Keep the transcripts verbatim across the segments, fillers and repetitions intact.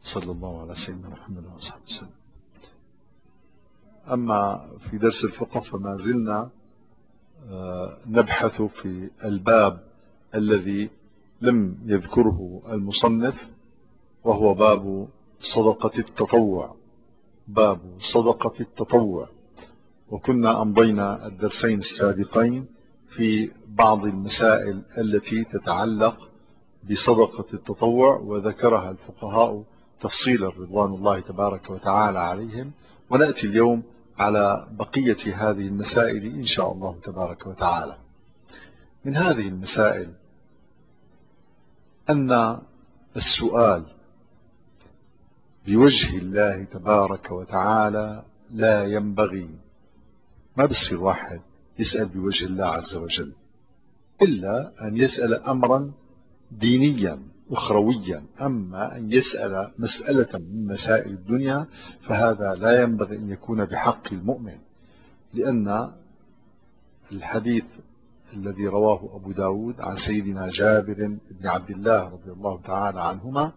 صلى الله على سيدنا محمد وصحبه وسلم. أما في درس الفقه فما زلنا نبحث في الباب الذي لم يذكره المصنف، وهو باب صدقة التطوع. باب صدقة التطوع. وكنا أمضينا الدرسين السابقين في بعض المسائل التي تتعلق بصدقة التطوع، وذكرها الفقهاء تفصيلا رضوان الله تبارك وتعالى عليهم، ونأتي اليوم على بقية هذه المسائل إن شاء الله تبارك وتعالى. من هذه المسائل أن السؤال بوجه الله تبارك وتعالى لا ينبغي. ما بصير واحد يسأل بوجه الله عز وجل إلا أن يسأل أمرا دينيا أخرويا. أما أن يسأل مسألة من مسائل الدنيا فهذا لا ينبغي أن يكون بحق المؤمن، لأن الحديث الذي رواه أبو داود عن سيدنا جابر بن عبد الله رضي الله تعالى عنهما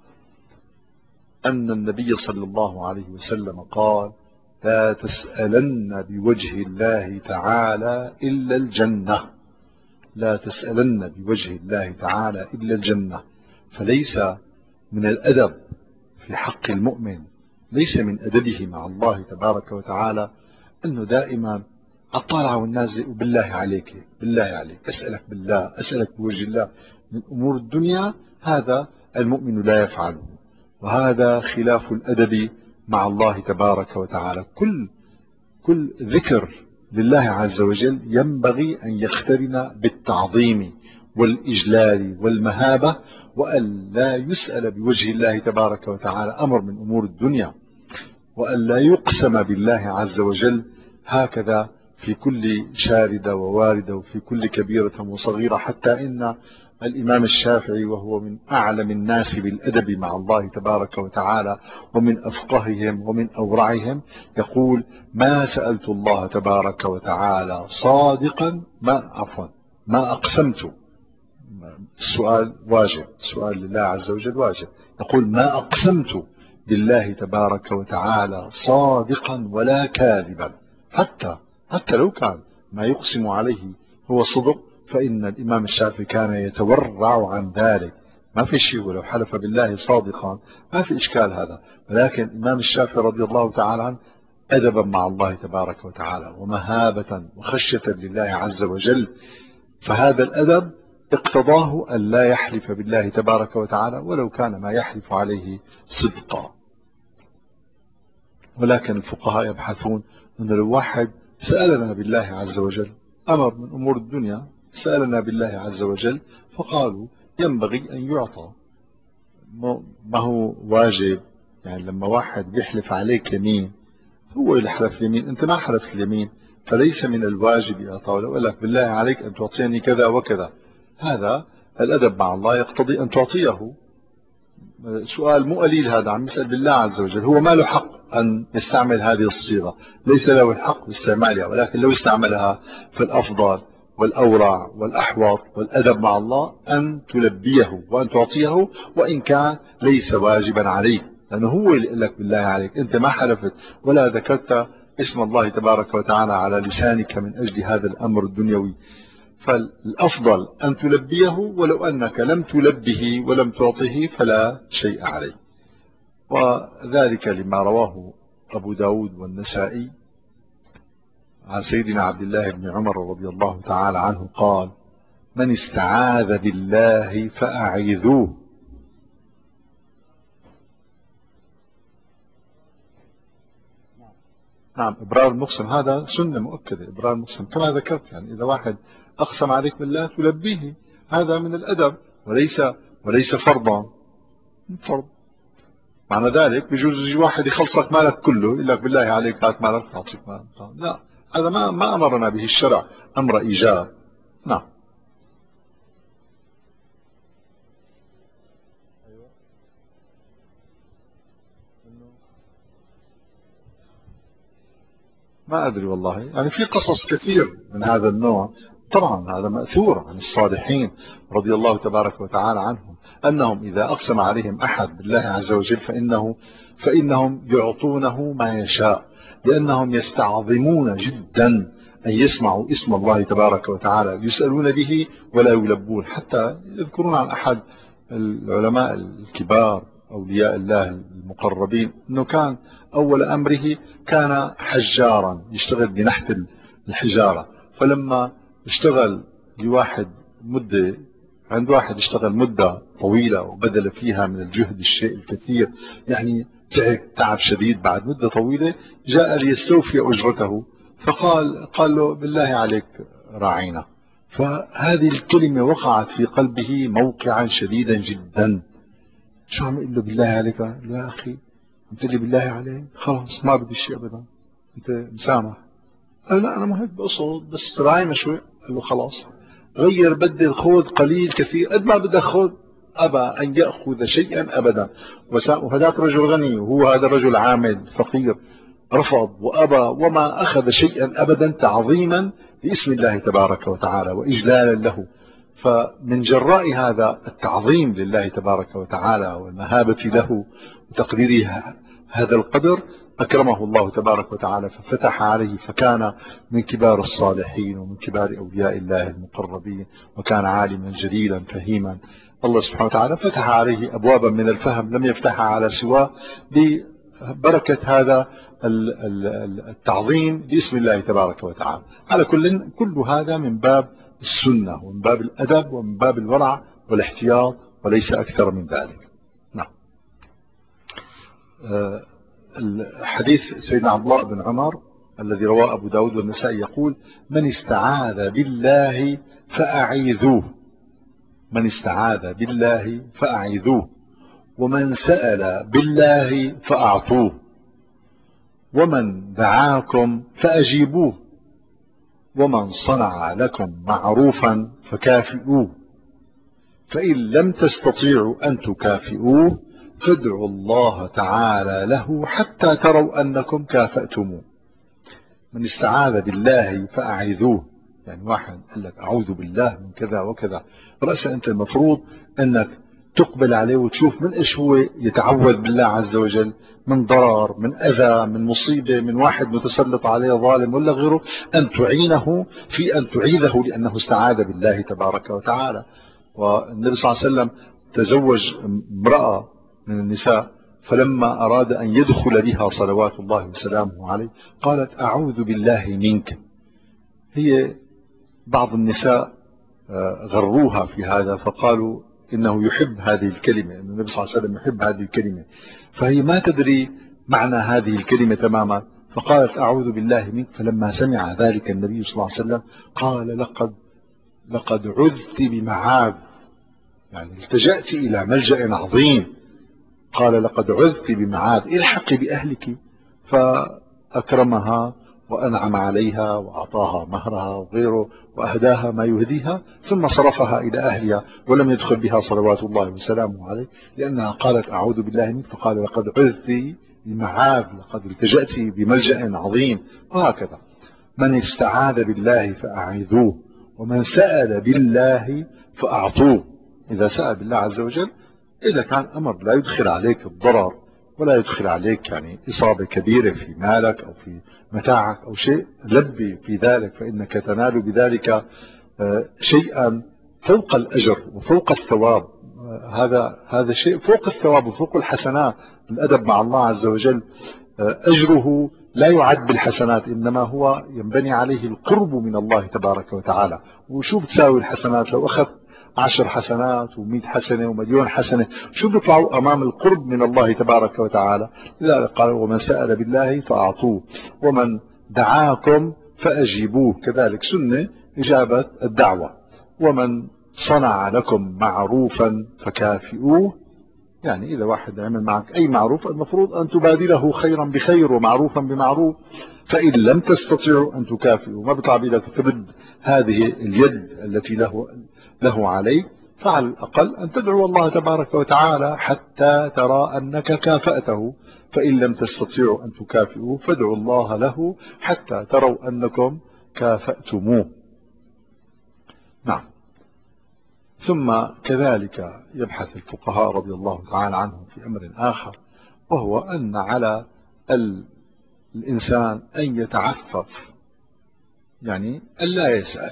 أن النبي صلى الله عليه وسلم قال: لا تسألن بوجه الله تعالى إلا الجنة. لا تسألن بوجه الله تعالى إلا الجنة. فليس من الأدب في حق المؤمن، ليس من أدبه مع الله تبارك وتعالى أنه دائما الطالع والنازل وبالله عليك بالله عليك أسألك بالله أسألك بوجه الله من أمور الدنيا. هذا المؤمن لا يفعله، وهذا خلاف الأدب مع الله تبارك وتعالى. كل كل ذكر لله عز وجل ينبغي أن يقترن بالتعظيم والإجلال والمهابة، وأن لا يسأل بوجه الله تبارك وتعالى أمر من أمور الدنيا، وأن لا يقسم بالله عز وجل هكذا في كل شاردة وواردة وفي كل كبيرة وصغيرة. حتى إن الإمام الشافعي وهو من أعلم الناس بالأدب مع الله تبارك وتعالى ومن أفقههم ومن أورعهم يقول: ما سألت الله تبارك وتعالى صادقا ما عفوا ما أقسمت. السؤال واجب، سؤال لله عز وجل واجب. يقول: ما أقسمت بالله تبارك وتعالى صادقا ولا كاذبا. حتى حتى لو كان ما يقسم عليه هو صدق، فإن الإمام الشافعي كان يتورع عن ذلك. ما في شيء، ولو حلف بالله صادقا ما في إشكال هذا. ولكن الإمام الشافعي رضي الله تعالى عنه أدبا مع الله تبارك وتعالى ومهابة وخشية لله عز وجل، فهذا الأدب اقتضاه أن لا يحلف بالله تبارك وتعالى ولو كان ما يحلف عليه صدقا. ولكن الفقهاء يبحثون أن لو واحد سألنا بالله عز وجل أمر من أمور الدنيا، سألنا بالله عز وجل فقالوا ينبغي أن يعطى. ما هو واجب يعني لما واحد بيحلف عليك يمين هو يحلف اليمين، أنت ما حلفت اليمين، فليس من الواجب إعطاء. لو قال لك بالله عليك أن تعطيني كذا وكذا، هذا الأدب مع الله يقتضي أن تعطيه. سؤال مو قليل هذا، عم يسأل بالله عز وجل، هو ما له حق أن يستعمل هذه الصيغة، ليس له الحق باستعمالها، ولكن لو استعملها فالأفضل والأورع والأحوط والأدب مع الله أن تلبيه وأن تعطيه، وإن كان ليس واجبا عليه، لأنه هو اللي يقول لك بالله عليك، أنت ما حلفت ولا ذكرت اسم الله تبارك وتعالى على لسانك من أجل هذا الأمر الدنيوي. فالأفضل أن تلبيه، ولو أنك لم تلبه ولم تعطه فلا شيء عليه. وذلك لما رواه أبو داود والنسائي عن سيدنا عبد الله بن عمر رضي الله تعالى عنه قال: من استعاذ بالله فأعيذوه. نعم، إبرار المقسم هذا سنة مؤكدة. إبرار المقسم كما ذكرت، يعني إذا واحد أقسم عليك بالله تلبيه، هذا من الأدب وليس وليس فرضا. فرض معنى ذلك بجوز يجي واحد يخلصك مالك كله يقول لك بالله عليك هات مالك تعطيك مالك، لا، هذا ما ما أمرنا به الشرع أمر إيجاب. نعم. ما أدري والله، يعني في قصص كثير من هذا النوع طبعا هذا مأثور عن الصالحين رضي الله تبارك وتعالى عنهم، أنهم إذا أقسم عليهم أحد بالله عز وجل فإنه فإنهم يعطونه ما يشاء، لأنهم يستعظمون جدا أن يسمعوا اسم الله تبارك وتعالى يسألون به ولا يلبون. حتى يذكرون عن أحد العلماء الكبار أولياء الله المقربين أنه كان أول أمره كان حجارا يشتغل بنحت الحجارة، فلما اشتغل لواحد مدة عند واحد اشتغل مدة طويلة وبذل فيها من الجهد الشيء الكثير، يعني تعب تعب شديد، بعد مدة طويلة جاء ليستوفي أجرته، فقال قال له بالله عليك راعينا. فهذه الكلمة وقعت في قلبه موقعا شديدا جدا. شو عم يقول له بالله عليك؟ يا أخي قلت لي بالله عليك خلاص ما بدي شيء أبدا، أنت مسامح. قال لا أنا ما هيك بقصد، بس راعينا شوي. قال له خلاص غير بدل خذ قليل كثير، قد ما بدك خذ. أبى أن يأخذ شيئا أبدا، وهذاك رجل غني وهو هذا الرجل عامل فقير، رفض وأبى وما أخذ شيئا أبدا تعظيما لاسم الله تبارك وتعالى وإجلالا له. فمن جراء هذا التعظيم لله تبارك وتعالى والمهابة له وتقديره هذا القدر أكرمه الله تبارك وتعالى ففتح عليه، فكان من كبار الصالحين ومن كبار أولياء الله المقربين، وكان عالما جليلا فهيما. الله سبحانه وتعالى فتح عليه أبوابا من الفهم لم يفتحها على سواه ببركة هذا التعظيم باسم الله تبارك وتعالى. على كل كل هذا من باب السنة ومن باب الأدب ومن باب الورع والاحتياط وليس أكثر من ذلك. نعم. أه الحديث سيدنا عبد الله بن عمر الذي رواه أبو داود والنسائي يقول: من استعاذ بالله فأعيذوه، من استعاذ بالله فأعيذوه، ومن سأل بالله فأعطوه، ومن دعاكم فأجيبوه، ومن صنع لكم معروفا فكافئوه، فإن لم تستطيعوا أن تكافئوه فادعوا الله تعالى له حتى تروا أنكم كافأتموه. من استعاذ بالله فأعيذوه، يعني واحد قال لك أعوذ بالله من كذا وكذا، رأسا أنت المفروض أنك تقبل عليه وتشوف من إيش هو يتعوذ بالله عز وجل، من ضرر، من أذى، من مصيبة، من واحد متسلط عليه ظالم ولا غيره، أن تعينه في أن تعيذه لأنه استعاذ بالله تبارك وتعالى. والنبي صلى الله عليه وسلم تزوج امرأة من النساء، فلما أراد أن يدخل بها صلوات الله وسلامه عليه قالت أعوذ بالله منك. هي بعض النساء غروها في هذا فقالوا إنه يحب هذه الكلمة، إن النبي صلى الله عليه وسلم يحب هذه الكلمة، فهي ما تدري معنى هذه الكلمة تماما، فقالت أعوذ بالله منك. فلما سمع ذلك النبي صلى الله عليه وسلم قال لقد لقد عذت بمعاذ، يعني التجأت إلى ملجأ عظيم. قال لقد عذت بمعاذ، الحقي بأهلك. فأكرمها وأنعم عليها وأعطاها مهرها وغيره وأهداها ما يهديها، ثم صرفها إلى أهلها ولم يدخل بها صلوات الله وسلامه عليه، لأنها قالت أعوذ بالله منك. فقال لقد عذت بمعاذ، لقد التجأت بملجأ عظيم. وهكذا من استعاذ بالله فأعيذوه، ومن سأل بالله فأعطوه. إذا سأل بالله عز وجل، إذا كان أمر لا يدخل عليك الضرر ولا يدخل عليك يعني إصابة كبيرة في مالك أو في متاعك أو شيء، لبي في ذلك، فإنك تنال بذلك شيئا فوق الأجر وفوق الثواب. هذا هذا شيء فوق الثواب وفوق الحسنات. الأدب مع الله عز وجل أجره لا يعد بالحسنات، إنما هو ينبني عليه القرب من الله تبارك وتعالى. وشو بتساوي الحسنات؟ لو أخذت عشر حسنات ومئة حسنة ومليون حسنة، شو بيطلعوا أمام القرب من الله تبارك وتعالى؟ لذلك قال ومن سأل بالله فأعطوه، ومن دعاكم فأجيبوه، كذلك سنة إجابة الدعوة. ومن صنع لكم معروفا فكافئوه، يعني إذا واحد عمل معك أي معروف المفروض أن تبادله خيرا بخير ومعروفا بمعروف. فإن لم تستطيعوا أن تكافئوا، ما بيطلع بيدك ترد هذه اليد التي له له عليك، فعلى الأقل أن تدعو الله تبارك وتعالى حتى ترى أنك كافأته. فإن لم تستطيعوا أن تكافئوا فادعوا الله له حتى تروا أنكم كافأتموه. ثم كذلك يبحث الفقهاء رضي الله تعالى عنهم في أمر آخر، وهو أن على الإنسان أن يتعفف، يعني ألا يسأل.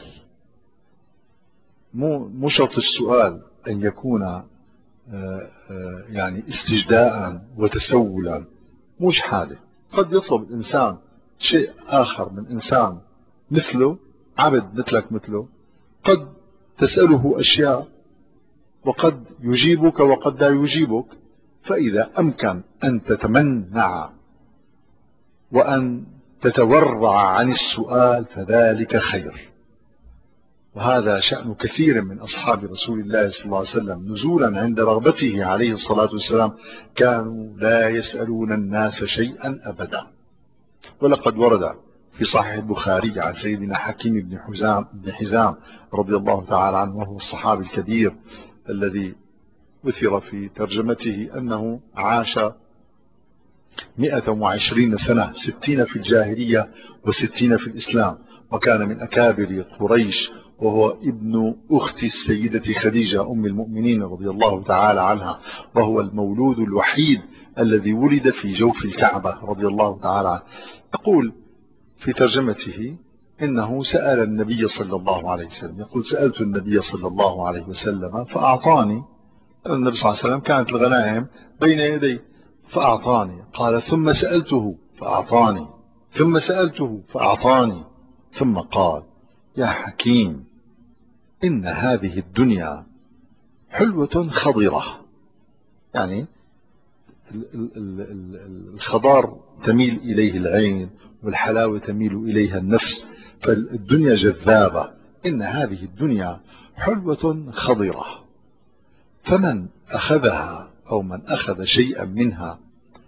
مو مو شرط السؤال أن يكون يعني استجداء وتسولا، مش حاله. قد يطلب الإنسان شيء آخر من إنسان مثله، عبد مثلك مثله، قد تسأله أشياء وقد يجيبك وقد لا يجيبك. فإذا أمكن أن تتمنع وأن تتورع عن السؤال فذلك خير. وهذا شأن كثير من أصحاب رسول الله صلى الله عليه وسلم، نزولا عند رغبته عليه الصلاة والسلام كانوا لا يسألون الناس شيئا أبدا. ولقد ورد في صحيح البخاري عن سيدنا حكيم بن حزام بن حزام رضي الله تعالى عنه، وهو الصحابي الكبير الذي أثر في ترجمته أنه عاش مئة وعشرين سنة، ستين في الجاهلية وستين في الإسلام، وكان من أكابر قريش، وهو ابن أخت السيدة خديجة أم المؤمنين رضي الله تعالى عنها، وهو المولود الوحيد الذي ولد في جوف الكعبة رضي الله تعالى عنه. يقول في ترجمته إنه سأل النبي صلى الله عليه وسلم، يقول سألت النبي صلى الله عليه وسلم فأعطاني. النبي صلى الله عليه وسلم كانت الغنائم بين يدي فأعطاني، قال ثم سألته فأعطاني، ثم سألته فأعطاني، ثم قال يا حكيم إن هذه الدنيا حلوة خضرة. يعني الخضار تميل إليه العين والحلاوة تميل إليها النفس، فالدنيا جذابة. إن هذه الدنيا حلوة خضرة، فمن أخذها أو من أخذ شيئا منها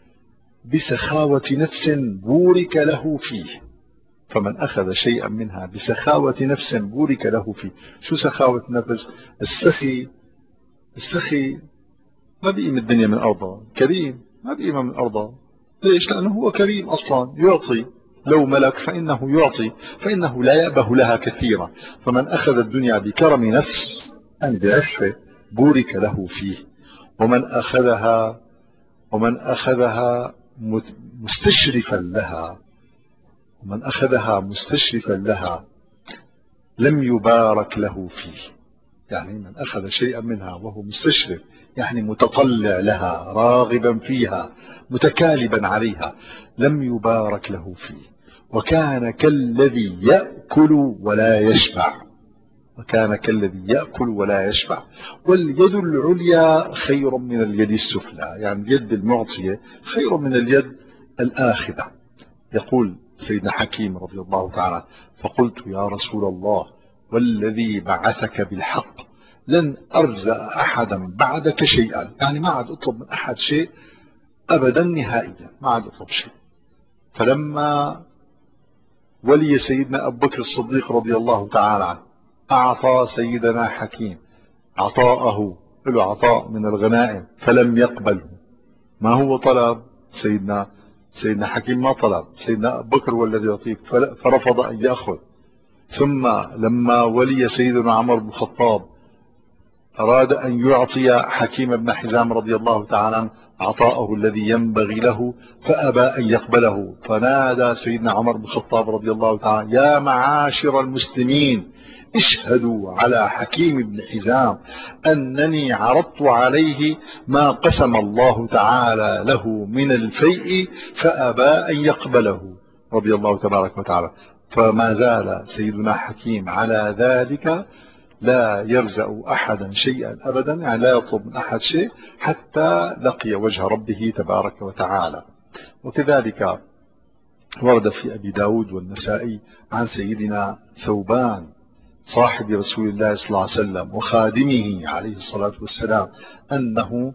بسخاوة نفس بورك له فيه. فمن أخذ شيئا منها بسخاوة نفس بورك له فيه. شو سخاوة النفس؟ السخي السخي ما بيقيم الدنيا من أرضها، كريم ما بيقيمها من أرضها. ليش؟ لأنه هو كريم أصلا، يعطي، لو ملك فإنه يعطي، فإنه لا يأبه لها كثيرا. فمن أخذ الدنيا بكرم نفس يعني بعفة بورك له فيه. ومن أخذها ومن أخذها مستشرفا لها ومن أخذها مستشرفا لها لم يبارك له فيه. يعني من أخذ شيئا منها وهو مستشرف، يعني متطلع لها، راغبا فيها، متكالبا عليها، لم يبارك له فيه. وكان كالذي يأكل ولا يشبع وكان كالذي يأكل ولا يشبع. واليد العليا خير من اليد السفلى، يعني اليد المعطية خير من اليد الآخذة. يقول سيدنا حكيم رضي الله تعالى فقلت يا رسول الله والذي بعثك بالحق لن أرزق أحدا بعدك شيئا، يعني ما عاد أطلب من أحد شيء أبدا نهائيا، ما عاد أطلب شيء. فلما ولي سيدنا أبو بكر الصديق رضي الله تعالى عنه أعطى سيدنا حكيم عطاءه، له عطاء من الغنائم فلم يقبله. ما هو طلب سيدنا سيدنا حكيم؟ ما طلب، سيدنا أبو بكر والذي يعطيه، فرفض أن يأخذ. ثم لما ولي سيدنا عمر بن الخطاب أراد أن يعطي حكيم بن حزام رضي الله تعالى عنه عطاءه الذي ينبغي له فأبى أن يقبله. فنادى سيدنا عمر بن الخطاب رضي الله تعالى يا معاشر المسلمين اشهدوا على حكيم بن حزام أنني عرضت عليه ما قسم الله تعالى له من الفيء فأبى أن يقبله رضي الله تبارك وتعالى. فما زال سيدنا حكيم على ذلك، لا يرزق أحدا شيئا أبدا، يعني لا يطلب من أحد شيء حتى لقي وجه ربه تبارك وتعالى. وكذلك ورد في أبي داود والنسائي عن سيدنا ثوبان صاحب رسول الله صلى الله عليه وسلم وخادمه عليه الصلاة والسلام أنه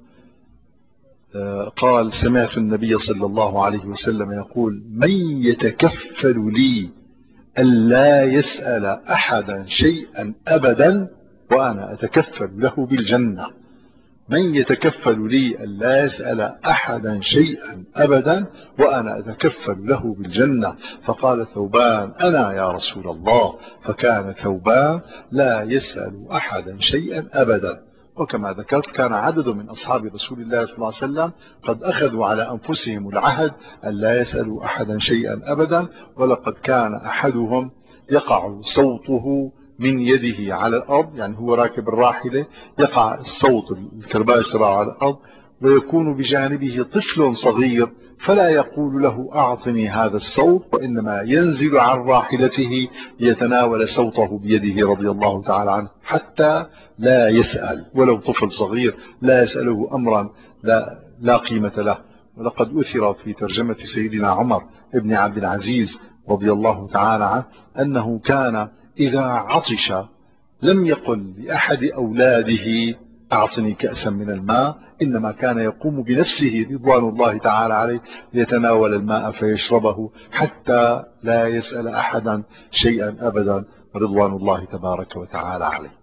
قال سمعت النبي صلى الله عليه وسلم يقول من يتكفل لي ألا يسأل أحدا شيئا أبدا وأنا أتكفل له بالجنة. من يتكفل لي أن لا يسأل أحدا شيئا أبدا وأنا أتكفل له بالجنة؟ فقال ثوبان أنا يا رسول الله. فكان ثوبان لا يسأل أحدا شيئا أبدا. وكما ذكرت كان عدد من أصحاب رسول الله صلى الله عليه وسلم قد أخذوا على أنفسهم العهد أن لا يسألوا أحدا شيئا أبدا. ولقد كان أحدهم يقع صوته من يده على الأرض، يعني هو راكب الراحلة يقع الصوت الكرباج تبعه على الأرض، ويكون بجانبه طفل صغير فلا يقول له أعطني هذا الصوت، وإنما ينزل عن راحلته ليتناول صوته بيده رضي الله تعالى عنه، حتى لا يسأل ولو طفل صغير لا يسأله أمرا لا, لا قيمة له. ولقد أثر في ترجمة سيدنا عمر ابن عبد العزيز رضي الله تعالى عنه أنه كان إذا عطش لم يقل لأحد أولاده أعطني كأسا من الماء، إنما كان يقوم بنفسه رضوان الله تعالى عليه ليتناول الماء فيشربه حتى لا يسأل أحدا شيئا أبدا رضوان الله تبارك وتعالى عليه.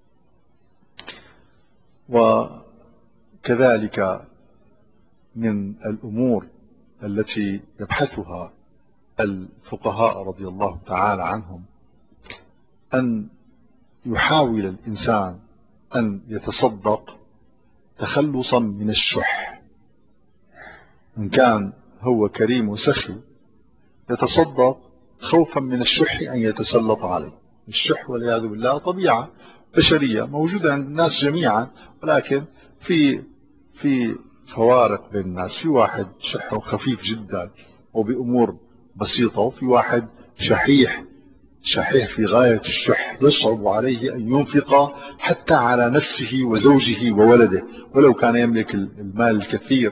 وكذلك من الأمور التي يبحثها الفقهاء رضي الله تعالى عنهم أن يحاول الإنسان أن يتصدق تخلصا من الشح. إن كان هو كريم وسخي يتصدق خوفا من الشح أن يتسلط عليه. الشح والعياذ بالله طبيعة بشرية موجودة عند الناس جميعا، ولكن في في فوارق بين الناس. في واحد شحه خفيف جدا وبأمور بسيطة، وفي واحد شحيح شحيح في غاية الشح يصعب عليه أن ينفق حتى على نفسه وزوجه وولده ولو كان يملك المال الكثير.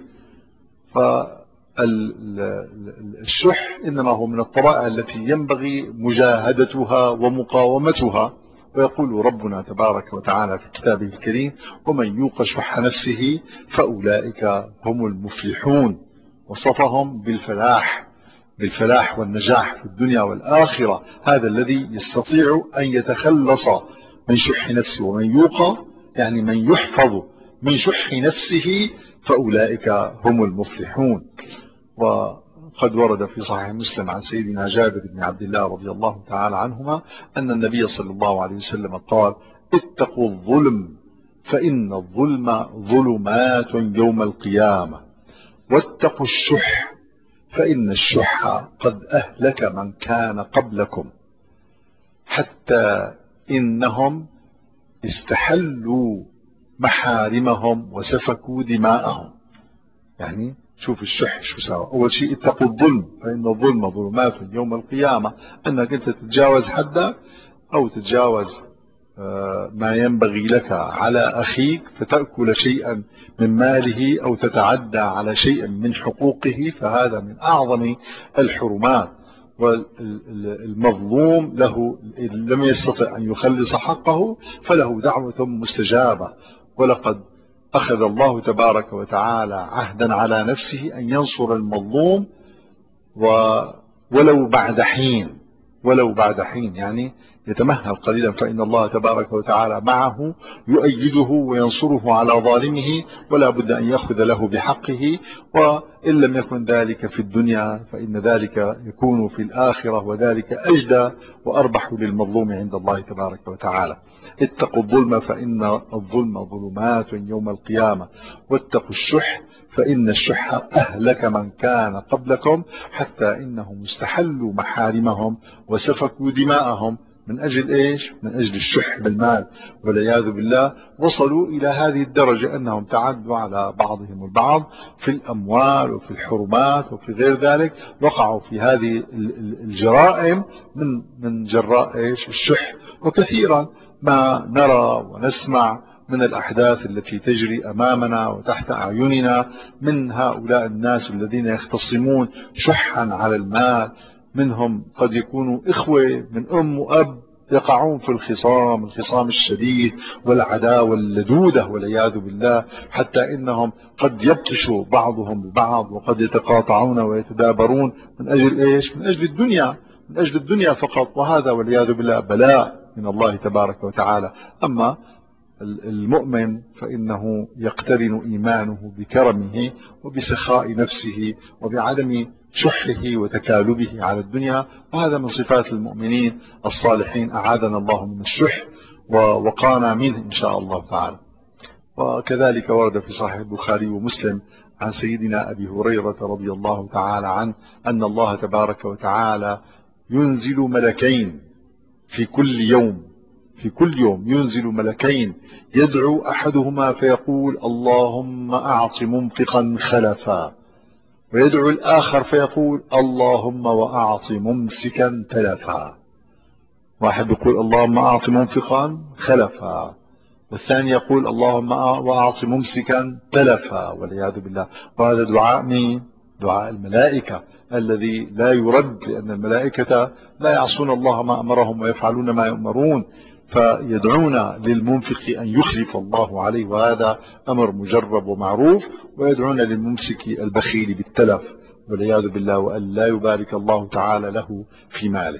فالشح إنما هو من الطبائع التي ينبغي مجاهدتها ومقاومتها. ويقول ربنا تبارك وتعالى في كتابه الكريم ومن يوق شح نفسه فأولئك هم المفلحون. وصفهم بالفلاح بالفلاح والنجاح في الدنيا والآخرة. هذا الذي يستطيع أن يتخلص من شح نفسه. ومن يوق يعني من يحفظ من شح نفسه فأولئك هم المفلحون. وقد ورد في صحيح مسلم عن سيدنا جابر بن عبد الله رضي الله تعالى عنهما أن النبي صلى الله عليه وسلم قال اتقوا الظلم فإن الظلم ظلمات يوم القيامة، واتقوا الشح فإن الشح قد أهلك من كان قبلكم حتى إنهم استحلوا محارمهم وسفكوا دماءهم. يعني شوف الشح شو سوى. أول شيء اتقوا الظلم فإن الظلم ظلمات يوم القيامة، أنك أنت تتجاوز حدك أو تتجاوز ما ينبغي لك على أخيك فتأكل شيئا من ماله أو تتعدى على شيء من حقوقه، فهذا من أعظم الحرمات. والمظلوم له إذ لم يستطع أن يخلص حقه فله دعوة مستجابة. ولقد أخذ الله تبارك وتعالى عهدا على نفسه أن ينصر المظلوم ولو بعد حين ولو بعد حين يعني يتمهل قليلا، فإن الله تبارك وتعالى معه يؤيده وينصره على ظالمه ولا بد أن يأخذ له بحقه. وإن لم يكن ذلك في الدنيا فإن ذلك يكون في الآخرة، وذلك أجدى وأربح للمظلوم عند الله تبارك وتعالى. اتقوا الظلم فإن الظلم ظلمات يوم القيامة، واتقوا الشح فإن الشح أهلك من كان قبلكم حتى إنهم استحلوا محارمهم وسفكوا دماءهم. من أجل إيش؟ من أجل الشح بالمال والعياذ بالله. وصلوا إلى هذه الدرجة أنهم تعدوا على بعضهم البعض في الأموال وفي الحرمات وفي غير ذلك، وقعوا في هذه الجرائم من من جراء إيش؟ الشح. وكثيرا ما نرى ونسمع من الأحداث التي تجري أمامنا وتحت أعيننا من هؤلاء الناس الذين يختصمون شحا على المال. منهم قد يكونوا إخوة من أم وأب يقعون في الخصام الخصام الشديد والعداوة اللدودة والعياذ بالله، حتى إنهم قد يبطشوا بعضهم ببعض وقد يتقاطعون ويتدابرون من أجل إيش؟ من أجل الدنيا من أجل الدنيا فقط. وهذا والعياذ بالله بلاء من الله تبارك وتعالى. أما المؤمن فإنه يقترن إيمانه بكرمه وبسخاء نفسه وبعدم شحه وتكالبه على الدنيا، وهذا من صفات المؤمنين الصالحين، أعاذنا الله من الشح ووقانا منه إن شاء الله تعالى. وكذلك ورد في صحيح البخاري ومسلم عن سيدنا أبي هريرة رضي الله تعالى عنه أن الله تبارك وتعالى ينزل ملكين في كل يوم في كل يوم ينزل ملكين، يدعو أحدهما فيقول اللهم أعط منفقا خلفا، ويدعو الآخر فيقول اللهم وأعط ممسكا تلفا. واحد يقول اللهم أعط منفقا خلفا، والثاني يقول اللهم وأعط ممسكا تلفا والعياذ بالله. وهذا دعاء مين؟ دعاء الملائكة الذي لا يرد، لأن الملائكة لا يعصون الله ما أمرهم ويفعلون ما يؤمرون، فيدعون للمنفق أن يخلف الله عليه، وهذا أمر مجرب ومعروف، ويدعون للممسك البخيل بالتلف والعياذ بالله، وأن لا يبارك الله تعالى له في ماله.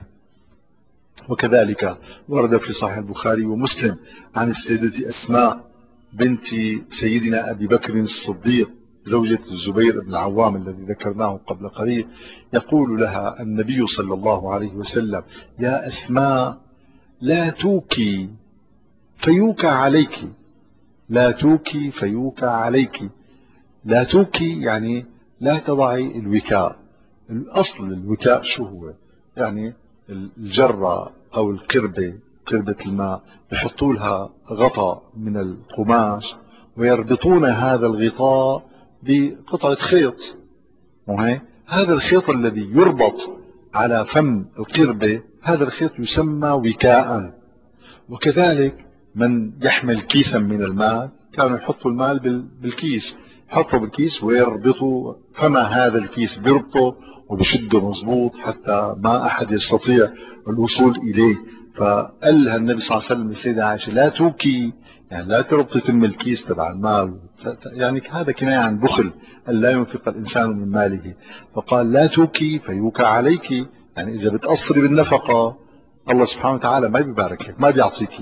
وكذلك ورد في صحيح البخاري ومسلم عن السيدة أسماء بنت سيدنا أبي بكر الصديق زوجة الزبير بن العوام الذي ذكرناه قبل قليل، يقول لها النبي صلى الله عليه وسلم يا أسماء لا توكي فيوكى عليك، لا توكي فيوكى عليك. لا توكي يعني لا تضعي الوكاء. الأصل الوكاء شو هو؟ يعني الجرة أو القربة، قربة الماء، يحطوا لها غطاء من القماش ويربطون هذا الغطاء بقطعة خيط، وهي هذا الخيط الذي يربط على فم القربة، هذا الخيط يسمى وكاء. وكذلك من يحمل كيسا من المال كانوا يحطوا المال بالكيس، يحطوا بالكيس ويربطوا فما هذا الكيس، بيربطوا وبشده مضبوط حتى ما أحد يستطيع الوصول إليه. فقال النبي صلى الله عليه وسلم للسيدة عائشة لا توكي، يعني لا تربطي تم الكيس تبع المال، يعني هذا كناية عن بخل أن لا ينفق الإنسان من ماله. فقال لا توكي فيوكى عليك، يعني إذا بتقصري بالنفقة الله سبحانه وتعالى ما بيبارك لك، ما بيعطيكي.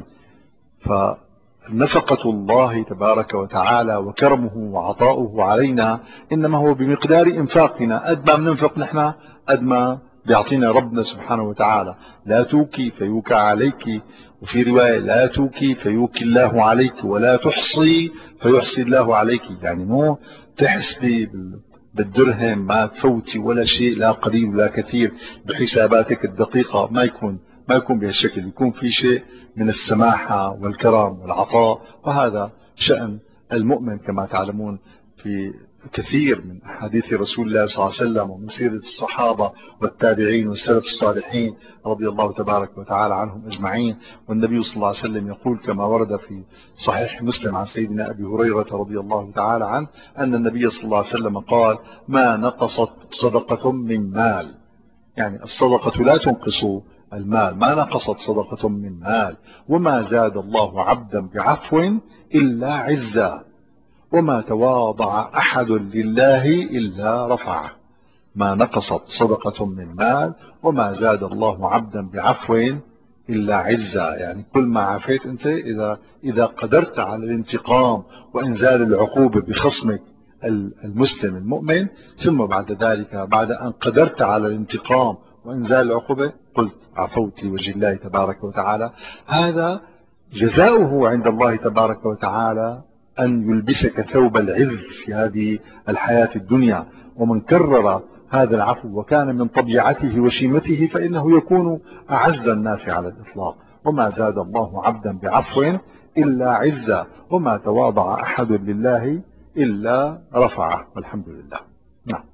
فنفقة الله تبارك وتعالى وكرمه وعطاؤه علينا إنما هو بمقدار إنفاقنا، قد ما بننفق نحن قد ما بيعطينا ربنا سبحانه وتعالى. لا توكي فيوكى عليك، وفي رواية لا توكي فيوكي الله عليك، ولا تحصي فيحصي الله عليك، يعني مو تحسبي بالدرهم ما تفوتي ولا شيء، لا قليل ولا كثير، بحساباتك الدقيقة ما يكون ما يكون بهالشكل، يكون في شيء من السماحة والكرم والعطاء. وهذا شأن المؤمن كما تعلمون في كثير من أحاديث رسول الله صلى الله عليه وسلم ومن سيرة الصحابة والتابعين والسلف الصالحين رضي الله تبارك وتعالى عنهم أجمعين. والنبي صلى الله عليه وسلم يقول كما ورد في صحيح مسلم عن سيدنا أبي هريرة رضي الله تعالى عنه أن النبي صلى الله عليه وسلم قال ما نقصت صدقة من مال، يعني الصدقة لا تنقص المال، ما نقصت صدقة من مال، وما زاد الله عبدا بعفو إلا عزا، وما تواضع أحد لله إلا رفعه. ما نقصت صدقة من مال وما زاد الله عبدا بعفو إلا عزا، يعني كل ما عفيت أنت، إذا إذا قدرت على الانتقام وإنزال العقوبة بخصمك المسلم المؤمن، ثم بعد ذلك بعد أن قدرت على الانتقام وإنزال العقوبة قلت عفوت لوجه الله تبارك وتعالى، هذا جزاؤه عند الله تبارك وتعالى أن يلبسك ثوب العز في هذه الحياة الدنيا. ومن كرر هذا العفو وكان من طبيعته وشيمته فإنه يكون أعز الناس على الإطلاق. وما زاد الله عبدا بعفو إلا عزا، وما تواضع أحد لله إلا رفعه، والحمد لله. نعم.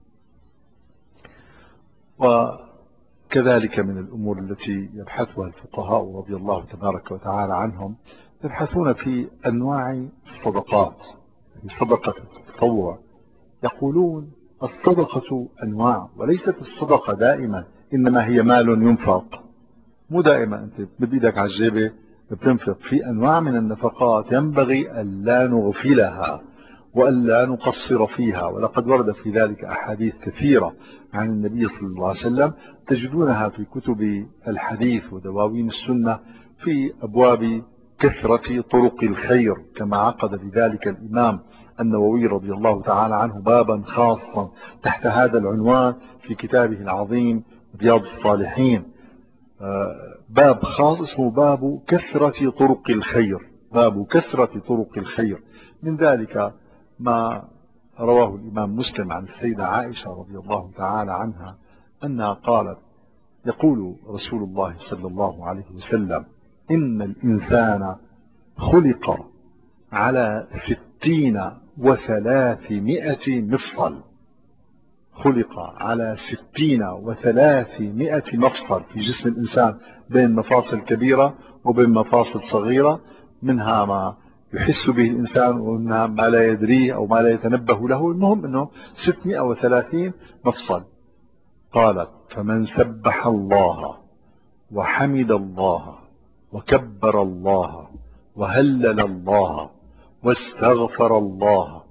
وكذلك من الأمور التي يبحثها الفقهاء رضي الله تبارك وتعالى عنهم، يبحثون في أنواع الصدقات، صدقة التطوع. يقولون الصدقة أنواع، وليست الصدقة دائما إنما هي مال ينفق، مو دائما أنت بإيدك على الجيبة بتنفق. في أنواع من النفقات ينبغي أن لا نغفلها وأن لا نقصر فيها، ولقد ورد في ذلك أحاديث كثيرة عن النبي صلى الله عليه وسلم، تجدونها في كتب الحديث ودواوين السنة في أبواب كثرة طرق الخير، كما عقد لذلك الإمام النووي رضي الله تعالى عنه بابا خاصا تحت هذا العنوان في كتابه العظيم رياض الصالحين، باب خاص اسمه باب كثرة طرق الخير. باب كثرة طرق الخير. من ذلك ما رواه الإمام مسلم عن السيدة عائشة رضي الله تعالى عنها أنها قالت: يقول رسول الله صلى الله عليه وسلم: إن الإنسان خلق على ستين وثلاثمائة مفصل. خلق على ستين وثلاثمائة مفصل في جسم الإنسان، بين مفاصل كبيرة وبين مفاصل صغيرة، منها ما يحس به الإنسان ومنها ما لا يدريه أو ما لا يتنبه له. المهم أنه ستمائة وثلاثين مفصل. قالت: فمن سبح الله وحمد الله وكبر الله وهلل الله واستغفر الله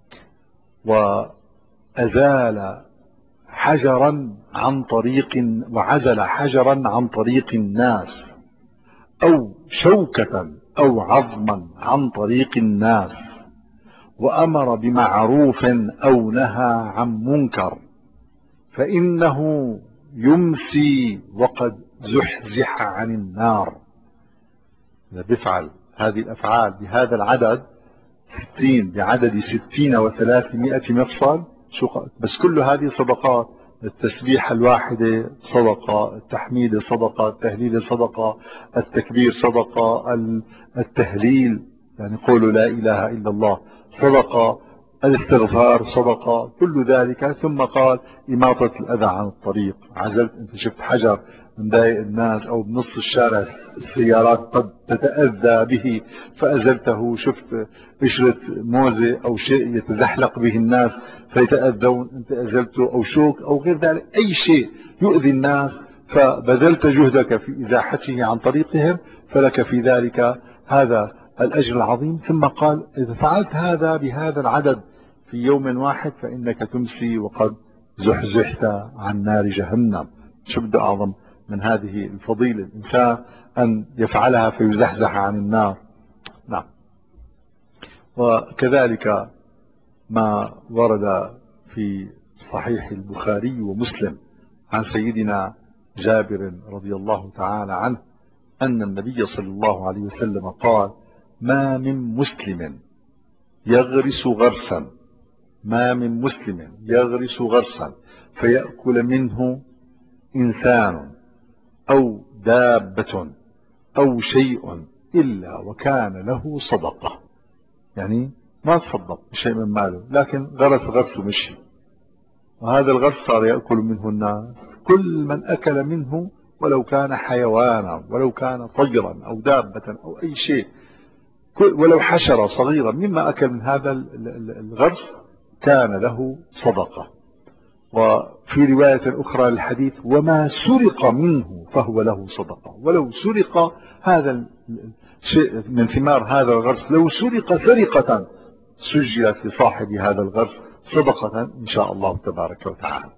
وأزال حجرا عن طريق وعزل حجرا عن طريق الناس، أو شوكة أو عظما عن طريق الناس، وأمر بمعروف أو نهى عن منكر، فإنه يمسي وقد زحزح عن النار. إذا بفعل هذه الأفعال بهذا العدد، ستين بعدد ستين وثلاثمائة مفصل، بس كل هذه صدقات. التسبيحة الواحدة صدقة، التحميد صدقة، التهليل صدقة، التكبير صدقة، التهليل يعني قولوا لا إله إلا الله صدقة، الاستغفار صدقة، كل ذلك. ثم قال: إماطة الأذى عن الطريق. عزلت، أنت شفت حجر مضايق الناس أو بنص الشارع السيارات قد تتأذى به فأزلته، شفت قشرة موزة أو شيء يتزحلق به الناس فيتأذون، أنت أزلته، أو شوك أو غير ذلك، أي شيء يؤذي الناس فبذلت جهدك في إزاحته عن طريقهم، فلك في ذلك هذا الأجر العظيم. ثم قال: إذا فعلت هذا بهذا العدد في يوم واحد فإنك تمسي وقد زحزحت عن نار جهنم. شو بده أعظم من هذه الفضيلة الإنسان أن يفعلها فيزحزح عن النار؟ نعم. وكذلك ما ورد في صحيح البخاري ومسلم عن سيدنا جابر رضي الله تعالى عنه أن النبي صلى الله عليه وسلم قال: ما من مسلم يغرس غرسا ما من مسلم يغرس غرسا فيأكل منه إنسان أو دابة أو شيء إلا وكان له صدقة. يعني ما تصدق بشيء من ماله، لكن غرس غرس ومشي، وهذا الغرس صار يأكل منه الناس. كل من أكل منه ولو كان حيوانا، ولو كان طيرا أو دابة أو أي شيء، ولو حشرة صغيرة، مما أكل من هذا الغرس كان له صدقة. وفي رواية أخرى للحديث: وما سرق منه فهو له صدقة. ولو سرق هذا الشيء من ثمار هذا الغرس، لو سرق سرقة سجلت لصاحب هذا الغرس صدقة إن شاء الله تبارك وتعالى.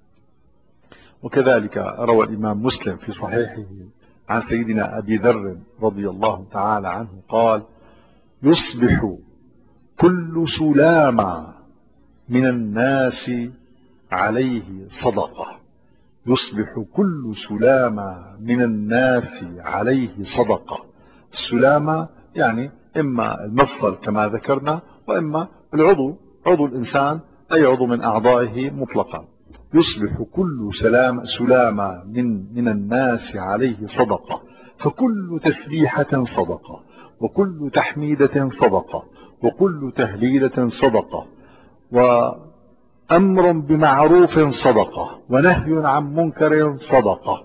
وكذلك روى الإمام مسلم في صحيحه عن سيدنا أبي ذر رضي الله تعالى عنه قال: يصبح كل سلامة من الناس عليه صدقة. يصبح كل سلامة من الناس عليه صدقة. السلامة يعني إما المفصل كما ذكرنا، وإما العضو، عضو الإنسان، أي عضو من أعضائه مطلقا. يصبح كل سلام سلامة من, من الناس عليه صدقة، فكل تسبيحة صدقة، وكل تحميدة صدقة، وكل تهليلة صدقة، وأمر بمعروف صدقة، ونهي عن منكر صدقة.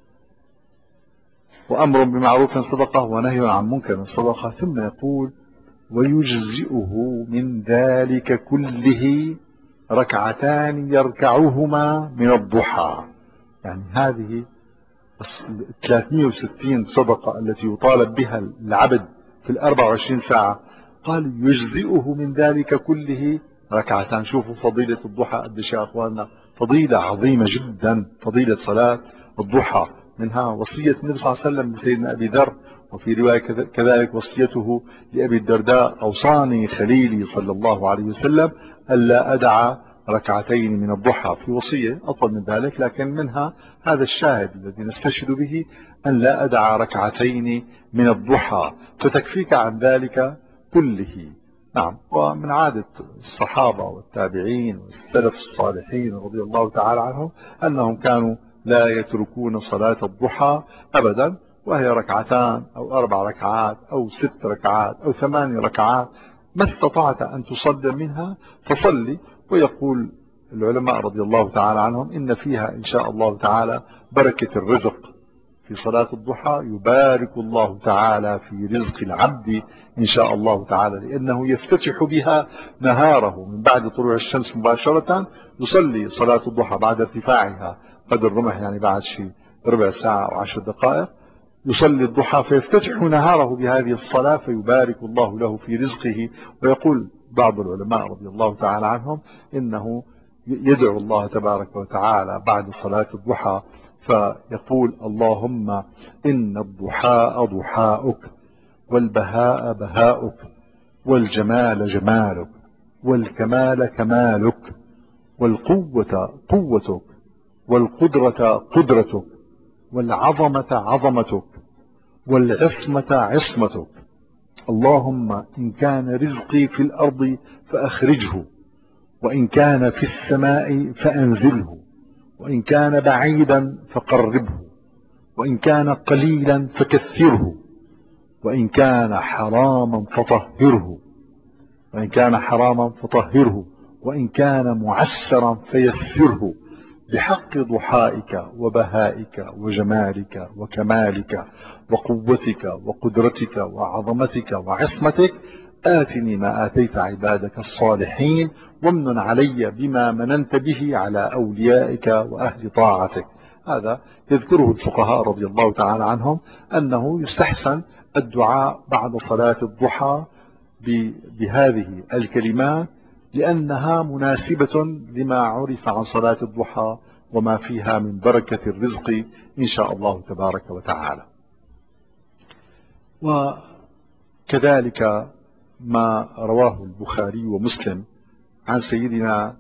وأمر بمعروف صدقة ونهي عن منكر صدقة. ثم يقول: ويجزئه من ذلك كله ركعتان يركعهما من الضحى. يعني هذه ثلاثمائة وستين صدقة التي يطالب بها العبد في الأربع وعشرين ساعة، قال: يجزئه من ذلك كله ركعتان. شوفوا فضيلة الضحى قديش يا أخواننا، فضيلة عظيمة جدا، فضيلة صلاة الضحى منها وصية النبي صلى الله عليه وسلم لسيدنا أبي ذر، وفي رواية كذلك وصيته لأبي الدرداء: أوصاني خليلي صلى الله عليه وسلم ألا أدع ركعتين من الضحى. في وصية أطول من ذلك، لكن منها هذا الشاهد الذي نستشهد به: أن لا أدع ركعتين من الضحى، فتكفيك عن ذلك كله. نعم. ومن عادة الصحابة والتابعين والسلف الصالحين رضي الله تعالى عنهم أنهم كانوا لا يتركون صلاة الضحى أبدا، وهي ركعتان أو أربع ركعات أو ست ركعات أو ثماني ركعات، ما استطعت أن تصلي منها فصلي. ويقول العلماء رضي الله تعالى عنهم: إن فيها إن شاء الله تعالى بركة الرزق. في صلاة الضحى يبارك الله تعالى في رزق العبد إن شاء الله تعالى، لأنه يفتتح بها نهاره من بعد طلوع الشمس مباشرة. يصلي صلاة الضحى بعد ارتفاعها قدر الرمح، يعني بعد شيء ربع ساعة أو عشر دقائق، يصلي الضحى فيفتتح نهاره بهذه الصلاة، فيبارك الله له في رزقه. ويقول بعض العلماء رضي الله تعالى عنهم إنه يدعو الله تبارك وتعالى بعد صلاة الضحى فيقول: اللهم إن الضحاء ضحاؤك، والبهاء بهاؤك، والجمال جمالك، والكمال كمالك، والقوة قوتك، والقدرة قدرتك، والعظمة عظمتك، والعصمة عصمتك. اللهم إن كان رزقي في الأرض فأخرجه، وإن كان في السماء فأنزله، وإن كان بعيدا فقربه، وإن كان قليلا فكثره، وإن كان حراما فطهره، وإن كان حراما فطهره، وإن كان معسرا فيسره، بحق ضحائك وبهائك وجمالك وكمالك وقوتك وقدرتك وعظمتك وعصمتك. آتني ما آتيت عبادك الصالحين، وامنن علي بما مننت به على أوليائك وأهل طاعتك. هذا يذكره الفقهاء رضي الله تعالى عنهم، أنه يستحسن الدعاء بعد صلاة الضحى بهذه الكلمات، لأنها مناسبة لما عرف عن صلاة الضحى وما فيها من بركة الرزق إن شاء الله تبارك وتعالى. وكذلك ما رواه البخاري ومسلم عن سيدنا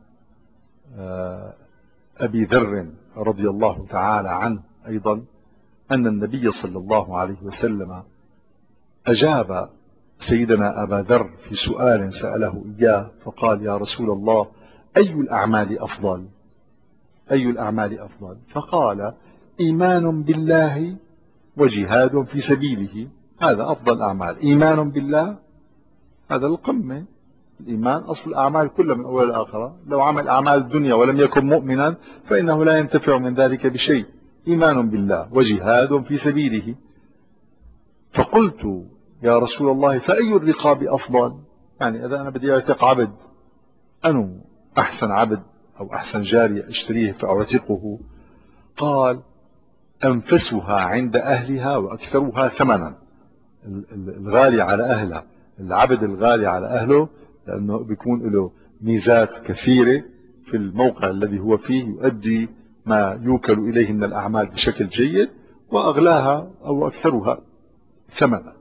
أبي ذر رضي الله تعالى عنه أيضا، أن النبي صلى الله عليه وسلم أجاب سيدنا أبا ذر في سؤال سأله إياه، فقال: يا رسول الله، أي الأعمال أفضل؟ أي الأعمال أفضل؟ فقال: إيمان بالله وجهاد في سبيله. هذا أفضل الأعمال. إيمان بالله هذا القمة، الإيمان أصل الأعمال كلها من أول لآخرة. لو عمل أعمال الدنيا ولم يكن مؤمنا فإنه لا ينتفع من ذلك بشيء. إيمان بالله وجهاد في سبيله. فقلت: يا رسول الله، فأي الرقاب أفضل؟ يعني إذا أنا بدي أعتق عبد، أنو أحسن عبد أو أحسن جارية اشتريه فأعتقه؟ قال: أنفسها عند أهلها وأكثرها ثمنا. الغالي على أهلها، العبد الغالي على أهله، لأنه بيكون له ميزات كثيرة في الموقع الذي هو فيه، يؤدي ما يوكل إليه من الأعمال بشكل جيد، وأغلاها أو أكثرها ثمنا.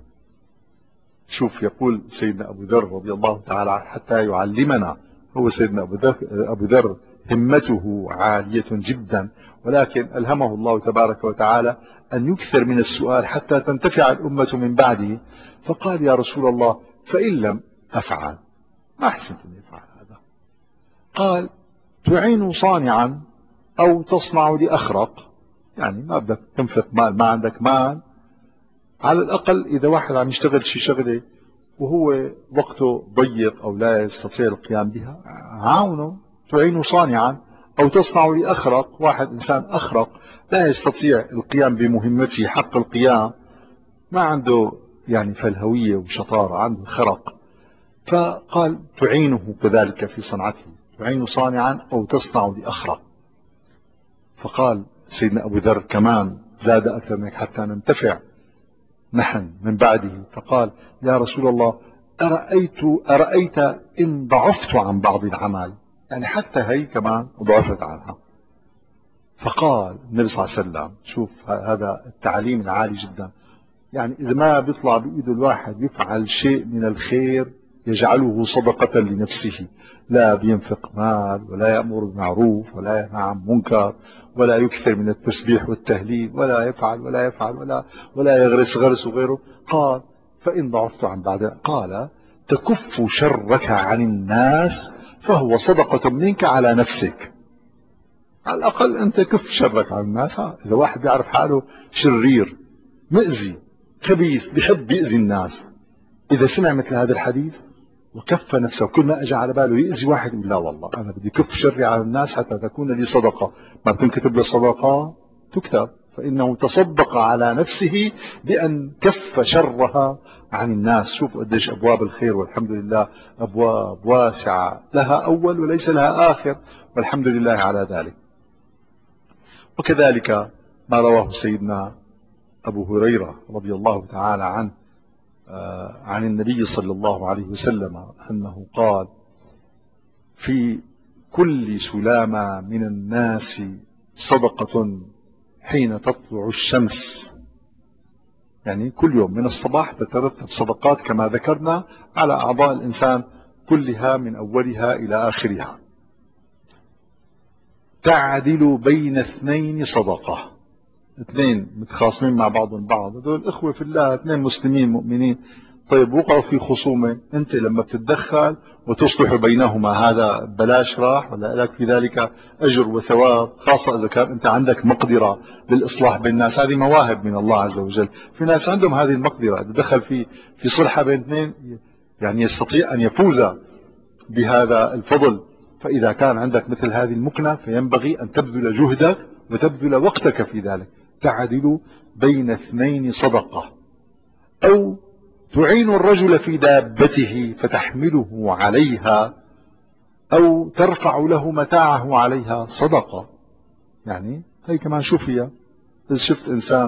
شوف يقول سيدنا أبو ذر رضي الله تعالى عنه حتى يعلمنا، هو سيدنا أبو ذر, أبو ذر همته عالية جدا، ولكن ألهمه الله تبارك وتعالى أن يكثر من السؤال حتى تنتفع الأمة من بعده. فقال: يا رسول الله، فإن لم أفعل؟ ما أحسنت أن يفعل هذا. قال: تعين صانعا أو تصنع لأخرق. يعني ما بدك تنفق مال، ما عندك مال، على الأقل إذا واحد عم يشتغل شي شغلة وهو وقته ضيق أو لا يستطيع القيام بها، عاونه. تعين صانعا أو تصنع لأخرق، واحد إنسان أخرق لا يستطيع القيام بمهمته حق القيام، ما عنده يعني فلهوية وشطارة، عنده خرق. فقال: تعينه كذلك في صنعته، تعين صانعا أو تصنع لأخرق. فقال سيدنا أبو ذر كمان زاد أكثر منك حتى ننتفع نحن من بعده. فقال: يا رسول الله، أرأيت, أرأيت إن ضعفت عن بعض العمل؟ يعني حتى هي كمان ضعفت عنها. فقال النبي صلى الله عليه وسلم، شوف هذا التعليم العالي جدا، يعني إذا ما بيطلع بإيده الواحد يفعل شيء من الخير يجعله صدقة لنفسه، لا بينفق مال ولا يأمر بالمعروف ولا ينهى عن منكر ولا يكثر من التسبيح والتهليل ولا يفعل ولا يفعل ولا ولا يغرس غرس وغيره. قال فإن ضعفت عن بعد، قال تكف شرك عن الناس فهو صدقة منك على نفسك. على الأقل أنت كف شرك عن الناس. إذا واحد بيعرف حاله شرير مؤذي خبيث بيحب يؤذي الناس، إذا سمع مثل هذا الحديث وكف نفسه، كل ما أجى على باله يؤذي واحد يقول لا والله أنا بدي كف شري على الناس حتى تكون لي صدقة. ما بتنكتب له صدقة تكتب، فإنه تصدق على نفسه بأن كف شرها عن الناس. شوف قديش أبواب الخير والحمد لله أبواب واسعة لها أول وليس لها آخر، والحمد لله على ذلك. وكذلك ما رواه سيدنا أبو هريرة رضي الله تعالى عنه عن النبي صلى الله عليه وسلم أنه قال في كل سلامة من الناس صدقة حين تطلع الشمس، يعني كل يوم من الصباح تترتب صدقات كما ذكرنا على أعضاء الإنسان كلها من أولها إلى آخرها، تعدل بين اثنين صدقة. اثنين متخاصمين مع بعضهم بعض، هذول اخوه في الله، اثنين مسلمين مؤمنين، طيب وقعوا في خصومه، انت لما بتتدخل وتصلح بينهما هذا بلاش راح ولا لك في ذلك اجر وثواب، خاصه اذا كان انت عندك مقدره للاصلاح بين الناس. هذه مواهب من الله عز وجل، في ناس عندهم هذه المقدره، اذا دخل في في صلحه بين اثنين يعني يستطيع ان يفوز بهذا الفضل. فاذا كان عندك مثل هذه المكنه فينبغي ان تبذل جهدك وتبذل وقتك في ذلك. تعدل بين اثنين صدقة. أو تعين الرجل في دابته فتحمله عليها أو ترفع له متاعه عليها صدقة. يعني هي كمان شوفيها، إذا شفت إنسان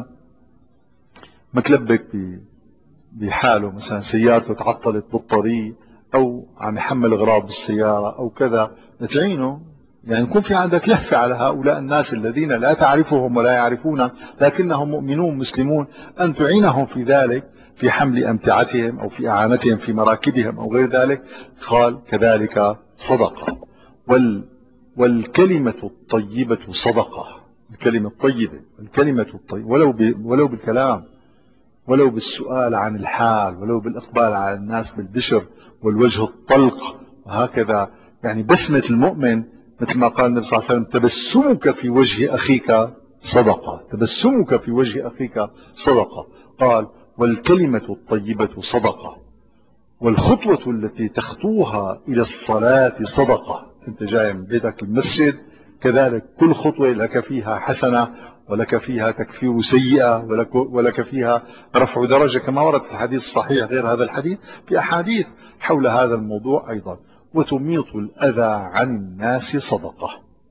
متلبك بحاله، مثلا سيارته تعطلت بالطريق أو عم يحمل أغراض بالسيارة أو كذا، تعينه. يعني يكون في عندك لهفة على هؤلاء الناس الذين لا تعرفهم ولا يعرفونك لكنهم مؤمنون مسلمون، أن تعينهم في ذلك، في حمل أمتعتهم أو في إعانتهم في مراكبهم أو غير ذلك. قال كذلك صدقة. وال والكلمة الطيبة صدقة. الكلمة الطيبة، الكلمة الطيبة ولو ولو بالكلام، ولو بالسؤال عن الحال، ولو بالإقبال على الناس بالبشر والوجه الطلق وهكذا. يعني بسمة المؤمن مثل ما قال النبي صلى الله عليه وسلم تبسمك في وجه أخيك صدقة، تبسمك في وجه أخيك صدقة. قال والكلمة الطيبة صدقة. والخطوة التي تخطوها إلى الصلاة صدقة. أنت جاي من بيتك المسجد كذلك كل خطوة لك فيها حسنة ولك فيها تكفير سيئة ولك, ولك فيها رفع درجة، كما ورد في الحديث الصحيح غير هذا الحديث في أحاديث حول هذا الموضوع أيضا. وتميط الأذى عن الناس صدقة.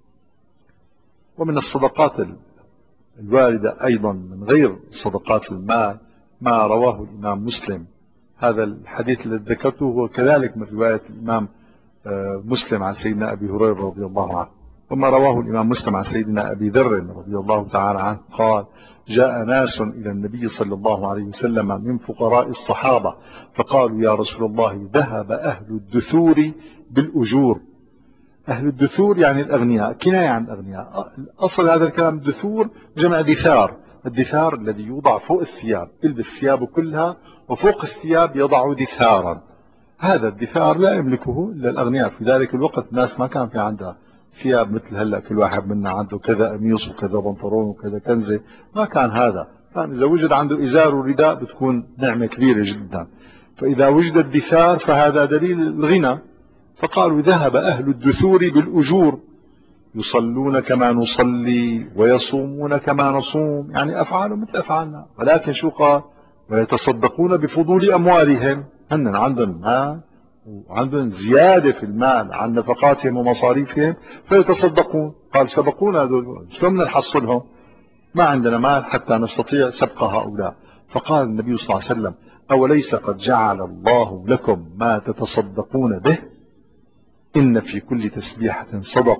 ومن الصدقات الواردة أيضا من غير صدقات المال ما رواه الإمام مسلم. هذا الحديث الذي ذكرته هو كذلك من رواية الإمام مسلم عن سيدنا أبي هريرة رضي الله عنه. وما رواه الإمام مسلم عن سيدنا أبي ذر رضي الله تعالى عنه قال جاء ناس إلى النبي صلى الله عليه وسلم من فقراء الصحابة فقالوا يا رسول الله ذهب أهل الدثور بالأجور. أهل الدثور يعني الأغنياء، كناية عن الأغنياء. أصل هذا الكلام دثور جمع دثار، الدثار الذي يوضع فوق الثياب، يلبس ثيابه كلها وفوق الثياب يضع دثارا. هذا الدثار لا يملكه إلا الأغنياء. في ذلك الوقت الناس ما كان في عندها ثياب مثل هلا، كل واحد منا عنده كذا قميص وكذا بنطلون وكذا كنزة، ما كان هذا. كان إذا وجد عنده إزار ورداء بتكون نعمة كبيرة جدا. فإذا وجد الدثار فهذا دليل الغنى. فقالوا ذهب أهل الدثور بالأجور يصلون كما نصلي ويصومون كما نصوم، يعني أفعالهم مثل أفعالنا، ولكن شو قال ويتصدقون بفضول أموالهم. هن عندهم مال وعندهم زيادة في المال عن نفقاتهم ومصاريفهم فيتصدقون. قال سبقونا هذول، شلون بدنا نحصلهم؟ ما عندنا مال حتى نستطيع سبق هؤلاء. فقال النبي صلى الله عليه وسلم أوليس قد جعل الله لكم ما تتصدقون به؟ إن في كل تسبيحة صدقة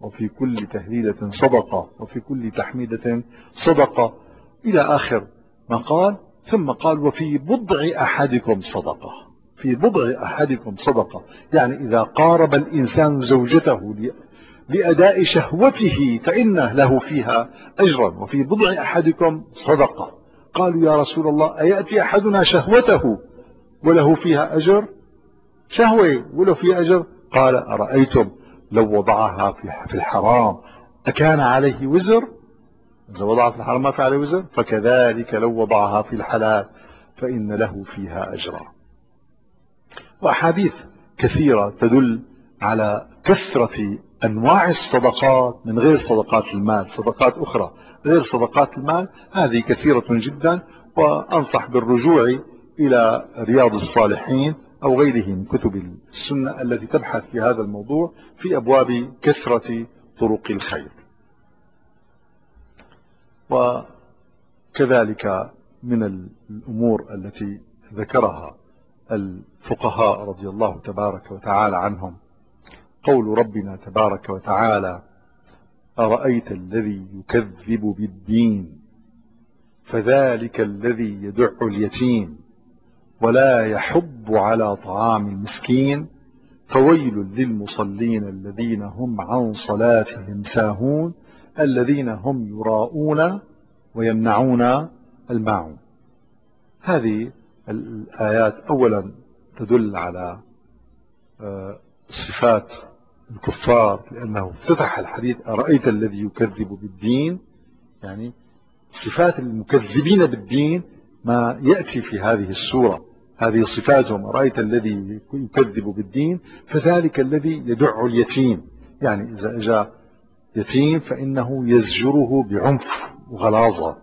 وفي كل تهليلة صدقة وفي كل تحميدة صدقة إلى آخر ما قال. ثم قال وفي بضع أحدكم صدقة، في بضع أحدكم صدقة، يعني إذا قارب الإنسان زوجته لأداء شهوته فإنه له فيها أجرا، وفي بضع أحدكم صدقة. قالوا يا رسول الله أيأتي أحدنا شهوته وله فيها أجر؟ شهوة وله فيها أجر؟ قال أرأيتم لو وضعها في الحرام أكان عليه وزر؟ إذا وضعها في الحرام ما في عليه وزر، فكذلك لو وضعها في الحلال فإن له فيها أجرا. وأحاديث كثيرة تدل على كثرة أنواع الصدقات من غير صدقات المال، صدقات أخرى غير صدقات المال هذه كثيرة جدا. وأنصح بالرجوع إلى رياض الصالحين أو غيره من كتب السنة التي تبحث في هذا الموضوع في أبواب كثرة طرق الخير. وكذلك من الأمور التي ذكرها الفقهاء رضي الله تبارك وتعالى عنهم قول ربنا تبارك وتعالى أرأيت الذي يكذب بالدين فذلك الذي يدع اليتيم ولا يحض على طعام المسكين فويل للمصلين الذين هم عن صلاتهم ساهون الذين هم يراءون ويمنعون الماعون. هذه الآيات أولا تدل على صفات الكفار، لأنه افتتح الحديث أرأيت الذي يكذب بالدين، يعني صفات المكذبين بالدين ما يأتي في هذه السورة، هذه صفاتهم. أرأيت الذي يكذب بالدين فذلك الذي يدع اليتيم، يعني إذا جاء يتيم فإنه يزجره بعنف وغلاظة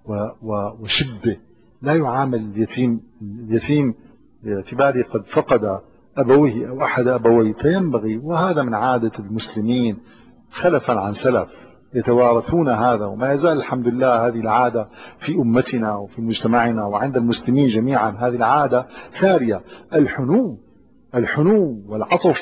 وشدة، لا يعامل اليتيم اليتيم باعتباره قد فقد أبويه أو أحد أبويه، فينبغي، وهذا من عادة المسلمين خلفا عن سلف يتوارثون هذا، وما يزال الحمد لله هذه العادة في أمتنا وفي مجتمعنا وعند المسلمين جميعا، هذه العادة سارية. الحنو الحنو والعطف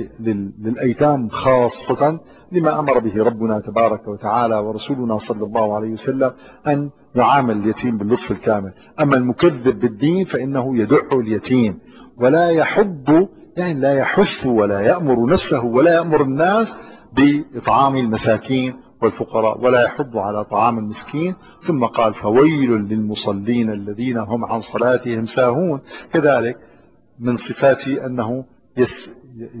للأيتام خاصة لما أمر به ربنا تبارك وتعالى ورسولنا صلى الله عليه وسلم أن يعامل اليتيم باللطف الكامل. أما المكذب بالدين فإنه يدع اليتيم ولا يحض، يعني لا يحث ولا يأمر نفسه ولا يأمر الناس بإطعام المساكين والفقراء، ولا يحض على طعام المسكين. ثم قال فويل للمصلين الذين هم عن صلاتهم ساهون. كذلك من صفاته أنه يس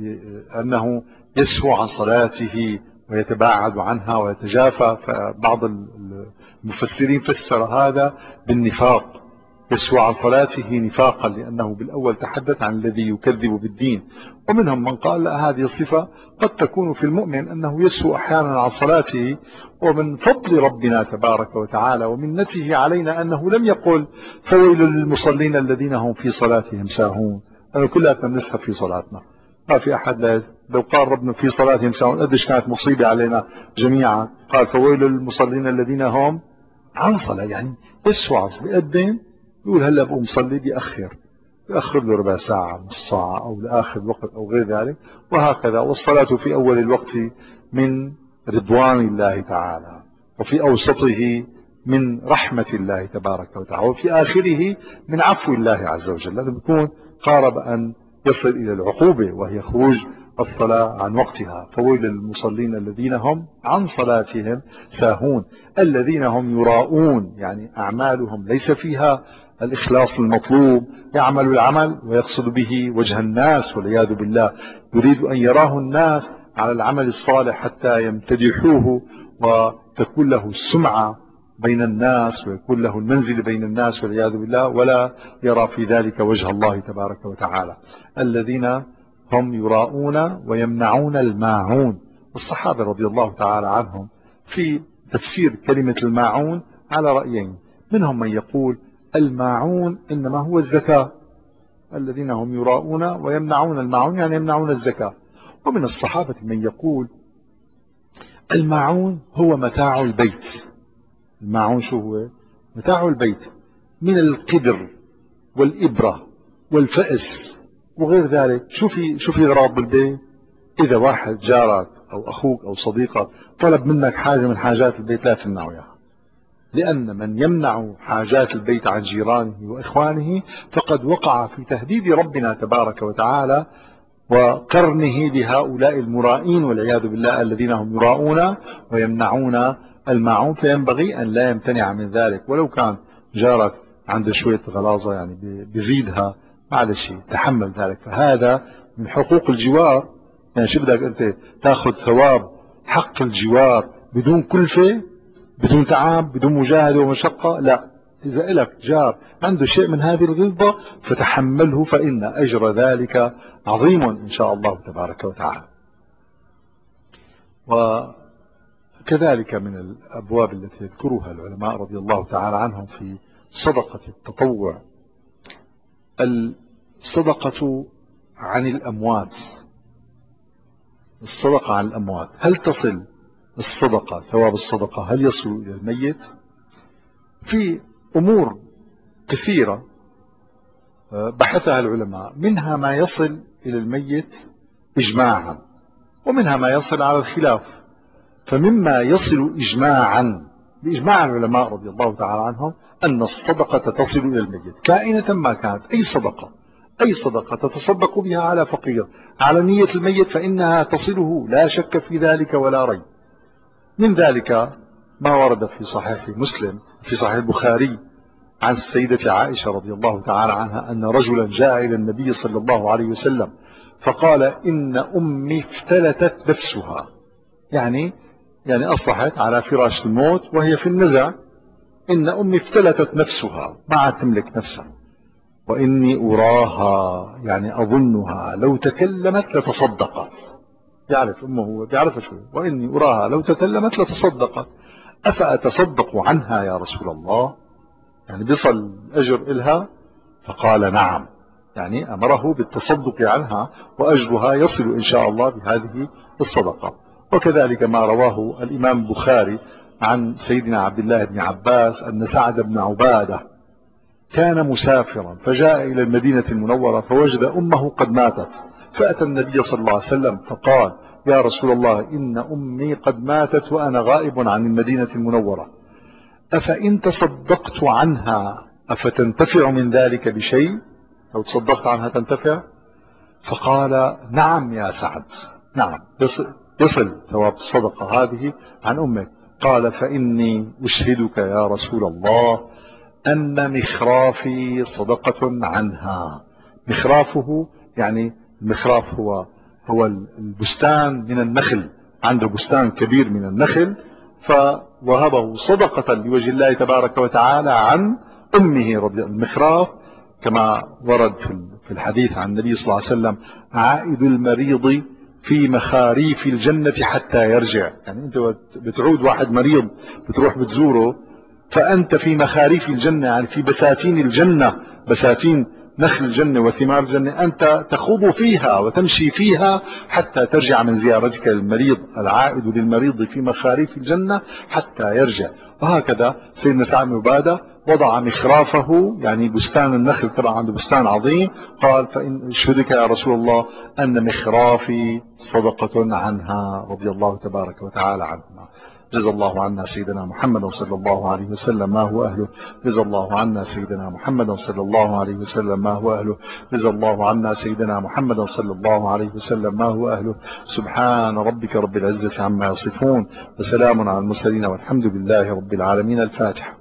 أنه يسهو عن صلاته ويتباعد عنها ويتجافى. فبعض المفسرين فسر هذا بالنفاق، يسهو عن صلاته نفاقا، لأنه بالأول تحدث عن الذي يكذب بالدين. ومنهم من قال لا، هذه الصفة قد تكون في المؤمن أنه يسهو أحيانا عن صلاته. ومن فضل ربنا تبارك وتعالى ومنته علينا أنه لم يقل فويل للمصلين الذين هم في صلاتهم ساهون. أنا كلنا بنسهى في صلاتنا، ما في أحد لا. لو قال ربنا في صلاتهم ساهون قديش كانت مصيبة علينا جميعا. قال فويل للمصلين الذين هم عن صلاة، يعني يسهو بيقدم، يقول هلا بقوم صلي، بيأخر بيأخر له ربع ساعة نص ساعة أو لآخر الوقت أو غير ذلك، وهكذا. والصلاة في أول الوقت من رضوان الله تعالى، وفي أوسطه من رحمة الله تبارك وتعالى، وفي آخره من عفو الله عز وجل. لازم يكون قارب أن يصل إلى العقوبة وهي خروج الصلاة عن وقتها. فويل للمصلين الذين هم عن صلاتهم ساهون الذين هم يراءون، يعني أعمالهم ليس فيها الإخلاص المطلوب، يعمل العمل ويقصد به وجه الناس والعياذ بالله، يريد أن يراه الناس على العمل الصالح حتى يمتدحوه وتكون له السمعة بين الناس ويكون له المنزل بين الناس والعياذ بالله، ولا يرى في ذلك وجه الله تبارك وتعالى. الذين هم يراءون ويمنعون الماعون. والصحابة رضي الله تعالى عنهم في تفسير كلمة الماعون على رأيين، منهم من يقول الماعون إنما هو الزكاة، الذين هم يراءون ويمنعون الماعون يعني يمنعون الزكاة. ومن الصحابة من يقول الماعون هو متاع البيت. الماعون شو هو؟ متاع البيت من القدر والإبرة والفأس وغير ذلك. شو في شو في غراض بالبيت؟ إذا واحد جارك أو أخوك أو صديقك طلب منك حاجة من حاجات البيت لا تمنعه إياها، لأن من يمنع حاجات البيت عن جيرانه وإخوانه فقد وقع في تهديد ربنا تبارك وتعالى وقرنه بهؤلاء المرائين والعياذ بالله الذين هم يراؤون ويمنعون الماعون. فينبغي أن لا يمتنع من ذلك، ولو كان جارك عنده شوية غلاظة يعني بيزيدها معلش تحمل ذلك، فهذا من حقوق الجوار. يعني شو بدك أنت تأخذ ثواب حق الجوار بدون كلفة بدون تعب بدون مجاهدة ومشقة؟ لا، إذا لك جار عنده شيء من هذه الغلظة فتحمله، فإن أجر ذلك عظيم إن شاء الله تبارك وتعالى. وكذلك من الأبواب التي يذكرها العلماء رضي الله تعالى عنهم في صدقة التطوع الصدقة عن الأموات. الصدقة عن الأموات، هل تصل الصدقة ثواب الصدقة هل يصل إلى الميت؟ في أمور كثيرة بحثها العلماء، منها ما يصل إلى الميت إجماعا، ومنها ما يصل على الخلاف. فمما يصل إجماعا بإجماع العلماء رضي الله تعالى عنهم أن الصدقة تصل إلى الميت كائنة ما كانت، أي صدقة أي صدقة تتصدق بها على فقير على نية الميت فإنها تصله لا شك في ذلك ولا ريب. من ذلك ما ورد في صحيح مسلم في صحيح البخاري عن السيدة عائشة رضي الله تعالى عنها أن رجلا جاء إلى النبي صلى الله عليه وسلم فقال إن أمي افتلتت نفسها، يعني يعني أصبحت على فراش الموت وهي في النزع، إن أمي افتلتت نفسها ما عاد تملك نفسها، وإني أراها يعني أظنها لو تكلمت لتصدقت. يعرف أمه هو بيعرف شوي، وإني أراها لو تكلمت لتصدقت، أفأتصدق عنها يا رسول الله؟ يعني بيصل الأجر إلها؟ فقال نعم، يعني أمره بالتصدق عنها وأجرها يصل إن شاء الله بهذه الصدقة. وكذلك ما رواه الإمام البخاري عن سيدنا عبد الله بن عباس أن سعد بن عبادة كان مسافرا فجاء إلى المدينة المنورة فوجد أمه قد ماتت، فأتى النبي صلى الله عليه وسلم فقال يا رسول الله إن أمي قد ماتت وأنا غائب عن المدينة المنورة، أفإن تصدقت عنها أفتنتفع من ذلك بشيء؟ لو تصدقت عنها تنتفع؟ فقال نعم يا سعد، نعم يصل, يصل ثواب الصدقة هذه عن أمك. قال فإني أشهدك يا رسول الله أن مخرافي صدقة عنها. مخرافه يعني المخراف هو هو البستان من النخل، عنده بستان كبير من النخل فوهبه صدقة لوجه الله تبارك وتعالى عن أمه رضي الله. المخراف كما ورد في الحديث عن النبي صلى الله عليه وسلم عائد المريض في مخاريف الجنة حتى يرجع، يعني أنت بتعود واحد مريض بتروح بتزوره فأنت في مخاريف الجنة، يعني في بساتين الجنة، بساتين نخل الجنة وثمار الجنة، أنت تخوض فيها وتمشي فيها حتى ترجع من زيارتك للمريض. العائد للمريض في مخاريف الجنة حتى يرجع. وهكذا سيدنا سعد بن عبادة وضع مخرافه، يعني بستان النخل طبعا عنده بستان عظيم، قال فإن أشهدك يا رسول الله أن مخرافي صدقة عنها رضي الله تبارك وتعالى عنهما. جزا الله عنا سيدنا محمد صلى الله عليه وسلم ما هو أهله. جزا الله عنا سيدنا محمد صلى الله عليه وسلم ما هو أهله. جزا الله عنا سيدنا محمد صلى الله عليه وسلم ما هو أهله. سبحان ربك رب العزة عما يصفون وسلام على المرسلين والحمد لله رب العالمين. الفاتحة.